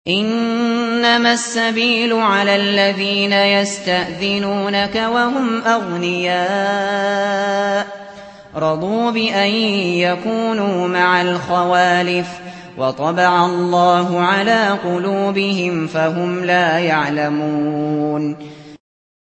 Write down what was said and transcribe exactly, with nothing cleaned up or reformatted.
إنما السبيل على الذين يستأذنونك وهم أغنياء رضوا بأن يكونوا مع الخوالف وطبع الله على قلوبهم فهم لا يعلمون